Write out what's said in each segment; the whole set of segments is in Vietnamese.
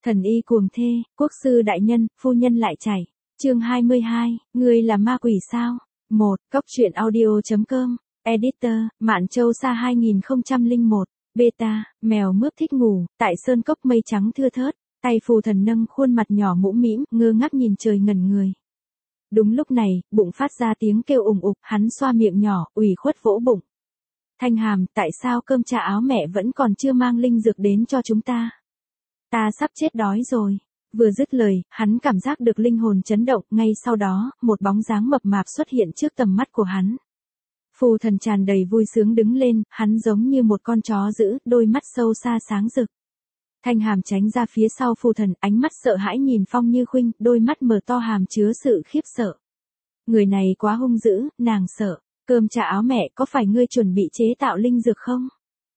Thần y cuồng thê, quốc sư đại nhân, phu nhân lại chảy. Chương 22, ngươi là ma quỷ sao? 1. Cốc truyện audio.com. Editor, Mạn Châu Sa 2001. Beta, mèo mướp thích ngủ, tại sơn cốc mây trắng thưa thớt, tay phù thần nâng khuôn mặt nhỏ mũm mĩm, ngơ ngác nhìn trời ngẩn người. Đúng lúc này, bụng phát ra tiếng kêu ủng ục, hắn xoa miệng nhỏ, ủy khuất vỗ bụng. Thanh Hàm, tại sao cơm trà áo mẹ vẫn còn chưa mang linh dược đến cho chúng ta? Ta sắp chết đói rồi. Vừa dứt lời, hắn cảm giác được linh hồn chấn động, ngay sau đó, một bóng dáng mập mạp xuất hiện trước tầm mắt của hắn. Phù thần tràn đầy vui sướng đứng lên, hắn giống như một con chó dữ, đôi mắt sâu xa sáng rực. Thanh Hàm tránh ra phía sau phù thần, ánh mắt sợ hãi nhìn Phong Như Khuynh, đôi mắt mở to hàm chứa sự khiếp sợ. Người này quá hung dữ, nàng sợ. Cơm trà áo mẹ, có phải ngươi chuẩn bị chế tạo linh dược không?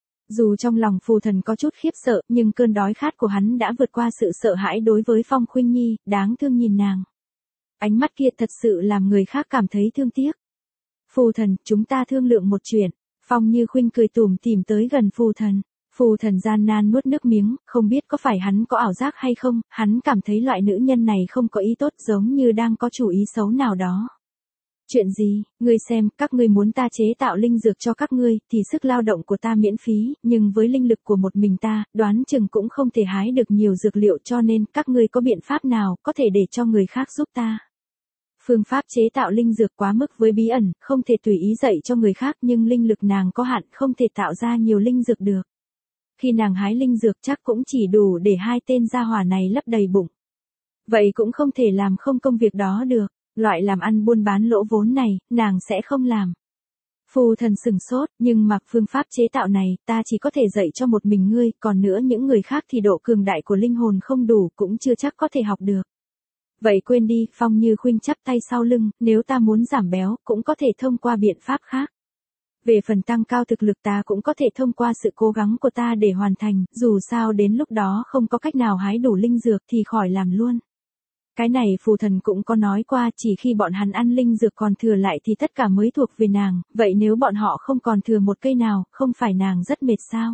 Dù trong lòng phù thần có chút khiếp sợ, nhưng cơn đói khát của hắn đã vượt qua sự sợ hãi đối với Phong Khuynh Nhi, đáng thương nhìn nàng. Ánh mắt kia thật sự làm người khác cảm thấy thương tiếc. Phù thần, chúng ta thương lượng một chuyện. Phong Như Khuynh cười tủm tỉm tới gần phù thần. Phù thần gian nan nuốt nước miếng, không biết có phải hắn có ảo giác hay không, hắn cảm thấy loại nữ nhân này không có ý tốt, giống như đang có chủ ý xấu nào đó. Chuyện gì, ngươi xem, các ngươi muốn ta chế tạo linh dược cho các ngươi, thì sức lao động của ta miễn phí, nhưng với linh lực của một mình ta, đoán chừng cũng không thể hái được nhiều dược liệu, cho nên, các ngươi có biện pháp nào, có thể để cho người khác giúp ta. Phương pháp chế tạo linh dược quá mức với bí ẩn, không thể tùy ý dạy cho người khác, nhưng linh lực nàng có hạn, không thể tạo ra nhiều linh dược được. Khi nàng hái linh dược chắc cũng chỉ đủ để hai tên gia hỏa này lấp đầy bụng. Vậy cũng không thể làm không công việc đó được. Loại làm ăn buôn bán lỗ vốn này, nàng sẽ không làm. Phù thần sừng sốt, nhưng mặc phương pháp chế tạo này, ta chỉ có thể dạy cho một mình ngươi, còn nữa những người khác thì độ cường đại của linh hồn không đủ, cũng chưa chắc có thể học được. Vậy quên đi, Phong Như Khuynh chắp tay sau lưng, nếu ta muốn giảm béo, cũng có thể thông qua biện pháp khác. Về phần tăng cao thực lực ta cũng có thể thông qua sự cố gắng của ta để hoàn thành, dù sao đến lúc đó không có cách nào hái đủ linh dược thì khỏi làm luôn. Cái này phù thần cũng có nói qua, chỉ khi bọn hắn ăn linh dược còn thừa lại thì tất cả mới thuộc về nàng, vậy nếu bọn họ không còn thừa một cây nào, không phải nàng rất mệt sao?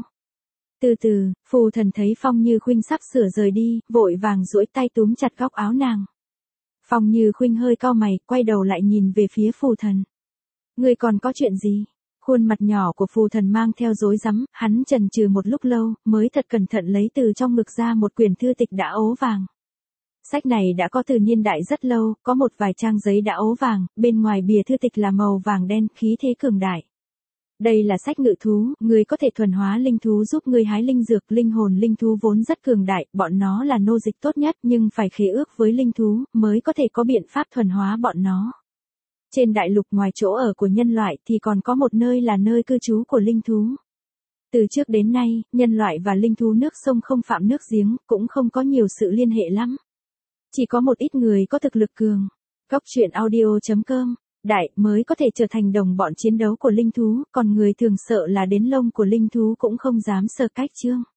Từ từ, phù thần thấy Phong Như Khuynh sắp sửa rời đi, vội vàng duỗi tay túm chặt góc áo nàng. Phong Như Khuynh hơi cau mày, quay đầu lại nhìn về phía phù thần. Ngươi còn có chuyện gì? Khuôn mặt nhỏ của phù thần mang theo rối rắm, hắn chần chừ một lúc lâu, mới thật cẩn thận lấy từ trong ngực ra một quyển thư tịch đã ố vàng. Sách này đã có từ niên đại rất lâu, có một vài trang giấy đã ố vàng, bên ngoài bìa thư tịch là màu vàng đen, khí thế cường đại. Đây là sách ngự thú, ngươi có thể thuần hóa linh thú giúp ngươi hái linh dược, linh hồn linh thú vốn rất cường đại, bọn nó là nô dịch tốt nhất nhưng phải khế ước với linh thú, mới có thể có biện pháp thuần hóa bọn nó. Trên đại lục ngoài chỗ ở của nhân loại thì còn có một nơi là nơi cư trú của linh thú. Từ trước đến nay, nhân loại và linh thú nước sông không phạm nước giếng, cũng không có nhiều sự liên hệ lắm. Chỉ có một ít người có thực lực cường. Cốc truyện audio.com. Đại mới có thể trở thành đồng bọn chiến đấu của linh thú, còn người thường sợ là đến lông của linh thú cũng không dám sờ cách chương.